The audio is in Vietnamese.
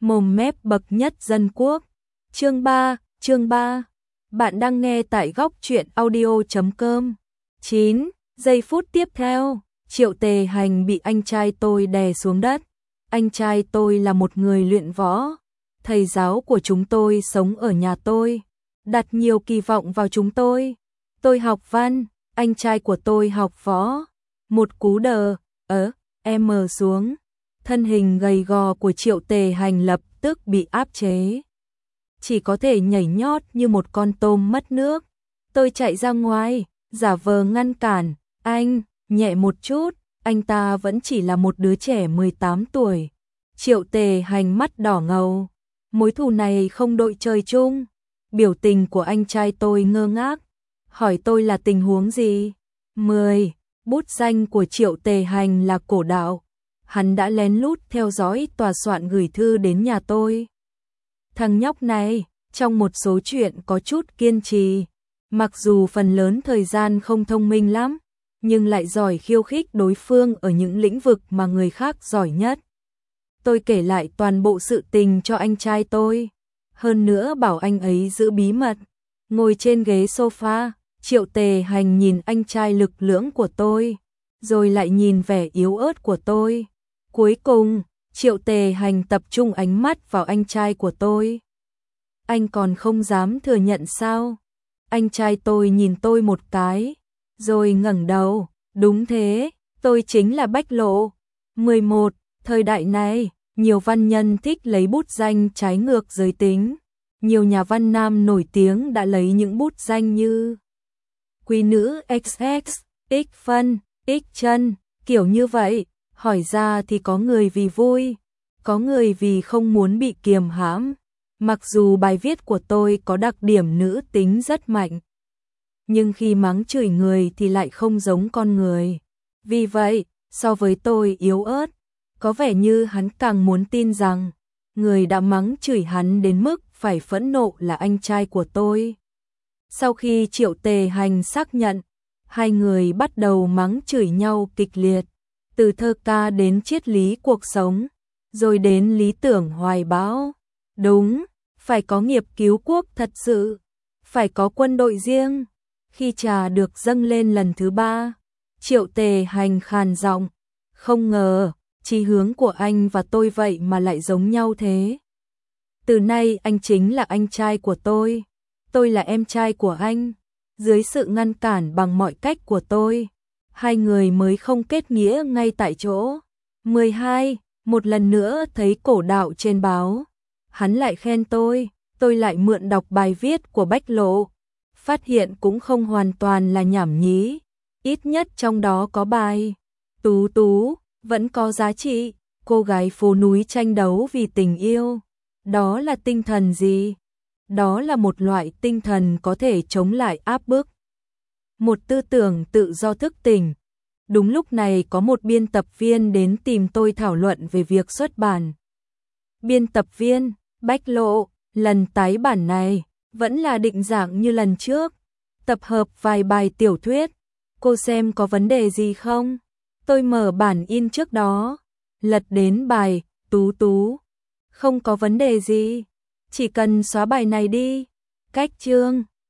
mồm mép bậc nhất dân quốc. Chương 3. Bạn đang nghe tại góc truyện audio.com. 9. Giây phút tiếp theo, Triệu Tề Hành bị anh trai tôi đè xuống đất. Anh trai tôi là một người luyện võ. Thầy giáo của chúng tôi sống ở nhà tôi, đặt nhiều kỳ vọng vào chúng tôi. Tôi học văn, anh trai của tôi học võ. Một cú đờ, xuống. Thân hình gầy gò của Triệu Tề Hành lập tức bị áp chế. Chỉ có thể nhảy nhót như một con tôm mất nước. Tôi chạy ra ngoài, giả vờ ngăn cản. Anh, nhẹ một chút, anh ta vẫn chỉ là một đứa trẻ 18 tuổi. Triệu Tề Hành mắt đỏ ngầu. Mối thù này không đội trời chung. Biểu tình của anh trai tôi ngơ ngác. Hỏi tôi là tình huống gì? 10. Bút danh của Triệu Tề Hành là Cổ Đạo. Hắn đã lén lút theo dõi tòa soạn gửi thư đến nhà tôi. Thằng nhóc này, trong một số chuyện có chút kiên trì. Mặc dù phần lớn thời gian không thông minh lắm, nhưng lại giỏi khiêu khích đối phương ở những lĩnh vực mà người khác giỏi nhất. Tôi kể lại toàn bộ sự tình cho anh trai tôi. Hơn nữa bảo anh ấy giữ bí mật. Ngồi trên ghế sofa, Triệu Tề Hành nhìn anh trai lực lưỡng của tôi, rồi lại nhìn vẻ yếu ớt của tôi. Cuối cùng, Triệu Tề Hành tập trung ánh mắt vào anh trai của tôi. Anh còn không dám thừa nhận sao? Anh trai tôi nhìn tôi một cái, rồi ngẩng đầu. Đúng thế, tôi chính là Bách Lộ. 11. Thời đại này, nhiều văn nhân thích lấy bút danh trái ngược giới tính. Nhiều nhà văn nam nổi tiếng đã lấy những bút danh như quý nữ XX, X phân, X chân, kiểu như vậy. Hỏi ra thì có người vì vui, có người vì không muốn bị kiềm hãm. Mặc dù bài viết của tôi có đặc điểm nữ tính rất mạnh, nhưng khi mắng chửi người thì lại không giống con người. Vì vậy, so với tôi yếu ớt, có vẻ như hắn càng muốn tin rằng người đã mắng chửi hắn đến mức phải phẫn nộ là anh trai của tôi. Sau khi Triệu Tề Hành xác nhận, hai người bắt đầu mắng chửi nhau kịch liệt. Từ thơ ca đến triết lý cuộc sống, rồi đến lý tưởng hoài bão. Đúng, phải có nghiệp cứu quốc thật sự, phải có quân đội riêng. Khi trà được dâng lên lần thứ 3, Triệu Tề Hành khàn giọng, không ngờ, chí hướng của anh và tôi vậy mà lại giống nhau thế. Từ nay anh chính là anh trai của tôi là em trai của anh. Dưới sự ngăn cản bằng mọi cách của tôi, hai người mới không kết nghĩa ngay tại chỗ. 12. Một lần nữa thấy Cổ Đạo trên báo. Hắn lại khen tôi lại mượn đọc bài viết của Bách Lộ. Phát hiện cũng không hoàn toàn là nhảm nhí. Ít nhất trong đó có bài Tú Tú, vẫn có giá trị. Cô gái phố núi tranh đấu vì tình yêu. Đó là tinh thần gì? Đó là một loại tinh thần có thể chống lại áp bức. Một tư tưởng tự do thức tỉnh. Đúng lúc này có một biên tập viên đến tìm tôi thảo luận về việc xuất bản. Biên tập viên, Bách Lộ, lần tái bản này vẫn là định dạng như lần trước. Tập hợp vài bài tiểu thuyết. Cô xem có vấn đề gì không? Tôi mở bản in trước đó, lật đến bài Tú Tú. Không có vấn đề gì, chỉ cần xóa bài này đi. Cách chương